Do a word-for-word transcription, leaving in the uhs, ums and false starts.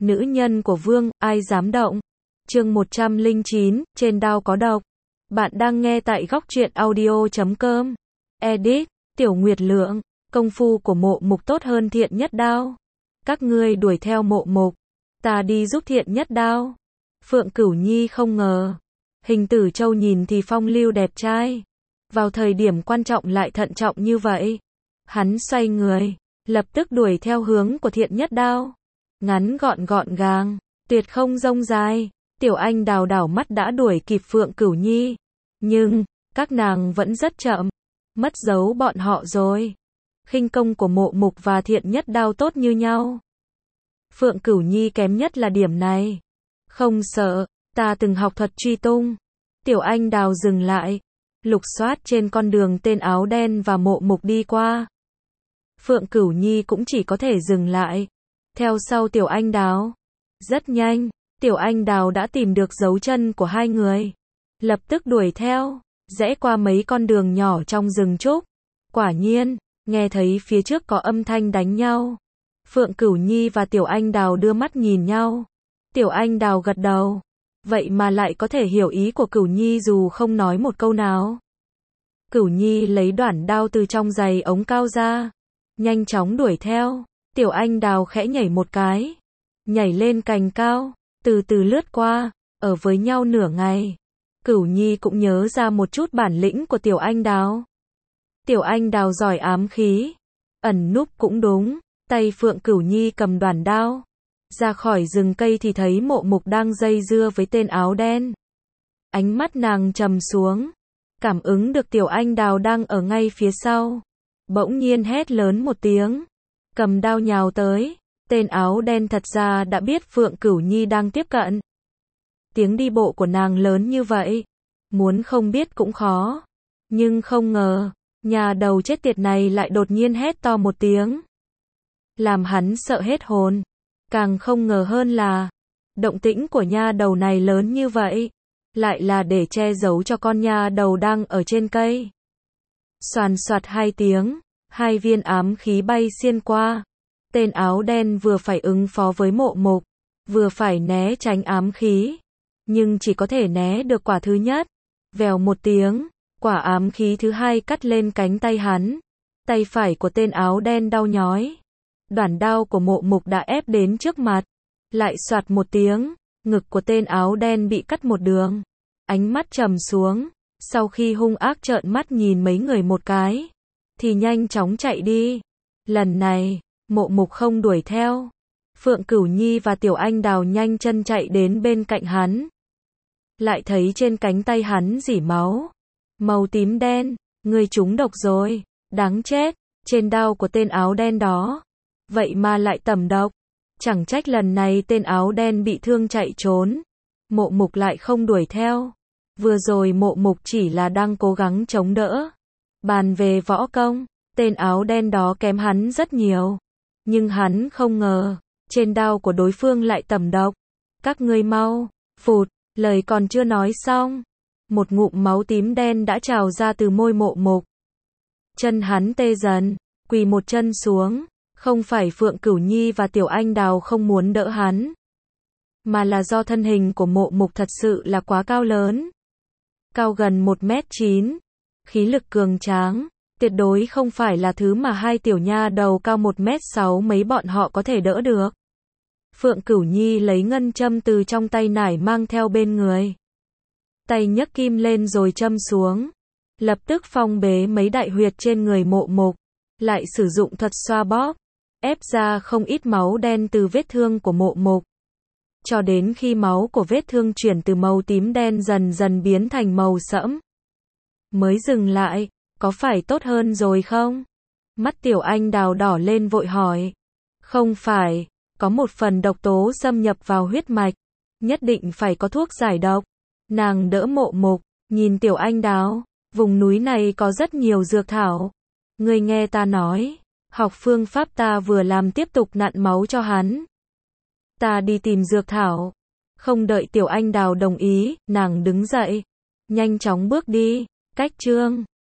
Nữ nhân của vương, ai dám động? Chương một trăm lẻ chín, trên đao có độc. Bạn đang nghe tại góc truyện audio chấm com. Edit, Tiểu Nguyệt Lượng, công phu của Mộ Mục tốt hơn Thiện Nhất Đao. Các ngươi đuổi theo Mộ Mục, ta đi giúp Thiện Nhất Đao. Phượng Cửu Nhi không ngờ, Hình Tử Châu nhìn thì phong lưu đẹp trai, vào thời điểm quan trọng lại thận trọng như vậy. Hắn xoay người, lập tức đuổi theo hướng của Thiện Nhất Đao. Ngắn gọn gọn gàng, tuyệt không rông dài. Tiểu Anh Đào đảo mắt đã đuổi kịp Phượng Cửu Nhi, nhưng các nàng vẫn rất chậm, mất dấu bọn họ rồi. Khinh công của Mộ Mục và Thiện Nhất Đao tốt như nhau, Phượng Cửu Nhi kém nhất là điểm này. Không sợ, ta từng học thuật truy tung. Tiểu Anh Đào dừng lại, lục soát trên con đường tên áo đen và Mộ Mục đi qua. Phượng Cửu Nhi cũng chỉ có thể dừng lại, theo sau Tiểu Anh Đào. Rất nhanh, Tiểu Anh Đào đã tìm được dấu chân của hai người, lập tức đuổi theo, rẽ qua mấy con đường nhỏ trong rừng trúc. Quả nhiên, nghe thấy phía trước có âm thanh đánh nhau. Phượng Cửu Nhi và Tiểu Anh Đào đưa mắt nhìn nhau. Tiểu Anh Đào gật đầu, vậy mà lại có thể hiểu ý của Cửu Nhi dù không nói một câu nào. Cửu Nhi lấy đoản đao từ trong giày ống cao ra, nhanh chóng đuổi theo. Tiểu Anh Đào khẽ nhảy một cái, nhảy lên cành cao, từ từ lướt qua, ở với nhau nửa ngày. Cửu Nhi cũng nhớ ra một chút bản lĩnh của Tiểu Anh Đào. Tiểu Anh Đào giỏi ám khí, ẩn núp cũng đúng. Tay Phượng Cửu Nhi cầm đoản đao, ra khỏi rừng cây thì thấy Mộ Mục đang dây dưa với tên áo đen. Ánh mắt nàng trầm xuống, cảm ứng được Tiểu Anh Đào đang ở ngay phía sau. Bỗng nhiên hét lớn một tiếng, cầm đao nhào tới. Tên áo đen thật ra đã biết Phượng Cửu Nhi đang tiếp cận. Tiếng đi bộ của nàng lớn như vậy, muốn không biết cũng khó. Nhưng không ngờ, nhà đầu chết tiệt này lại đột nhiên hét to một tiếng, làm hắn sợ hết hồn. Càng không ngờ hơn là, động tĩnh của nha đầu này lớn như vậy, lại là để che giấu cho con nha đầu đang ở trên cây. Xoàn xoạt hai tiếng, hai viên ám khí bay xiên qua. Tên áo đen vừa phải ứng phó với Mộ Mục, vừa phải né tránh ám khí, nhưng chỉ có thể né được quả thứ nhất. Vèo một tiếng, quả ám khí thứ hai cắt lên cánh tay hắn. Tay phải của tên áo đen đau nhói. Đoản đao của Mộ Mục đã ép đến trước mặt, lại xoạt một tiếng, ngực của tên áo đen bị cắt một đường. Ánh mắt trầm xuống, sau khi hung ác trợn mắt nhìn mấy người một cái, thì nhanh chóng chạy đi. Lần này, Mộ Mục không đuổi theo. Phượng Cửu Nhi và Tiểu Anh Đào nhanh chân chạy đến bên cạnh hắn, lại thấy trên cánh tay hắn rỉ máu, màu tím đen. Ngươi trúng độc rồi, đáng chết. Trên đao của tên áo đen đó, vậy mà lại tẩm độc. Chẳng trách lần này tên áo đen bị thương chạy trốn, Mộ Mục lại không đuổi theo. Vừa rồi Mộ Mục chỉ là đang cố gắng chống đỡ. Bàn về võ công, tên áo đen đó kém hắn rất nhiều. Nhưng hắn không ngờ, trên đao của đối phương lại tẩm độc. Các ngươi mau, phụt, lời còn chưa nói xong, một ngụm máu tím đen đã trào ra từ môi Mộ Mục. Chân hắn tê dần, quỳ một chân xuống. Không phải Phượng Cửu Nhi và Tiểu Anh Đào không muốn đỡ hắn, mà là do thân hình của Mộ Mục thật sự là quá cao lớn. Cao gần một mét chín, khí lực cường tráng, tuyệt đối không phải là thứ mà hai tiểu nha đầu cao một mét sáu mấy bọn họ có thể đỡ được. Phượng Cửu Nhi lấy ngân châm từ trong tay nải mang theo bên người. Tay nhấc kim lên rồi châm xuống, lập tức phong bế mấy đại huyệt trên người Mộ Mục, lại sử dụng thuật xoa bóp, ép ra không ít máu đen từ vết thương của Mộ Mục. Cho đến khi máu của vết thương chuyển từ màu tím đen dần dần biến thành màu sẫm, mới dừng lại. Có phải tốt hơn rồi không? Mắt Tiểu Anh Đào đỏ lên vội hỏi. Không phải, có một phần độc tố xâm nhập vào huyết mạch, nhất định phải có thuốc giải độc. Nàng đỡ Mộ Mục, nhìn Tiểu Anh Đào, vùng núi này có rất nhiều dược thảo. Ngươi nghe ta nói, học phương pháp ta vừa làm tiếp tục nặn máu cho hắn. Ta đi tìm dược thảo. Không đợi Tiểu Anh Đào đồng ý, nàng đứng dậy, nhanh chóng bước đi. Cách chương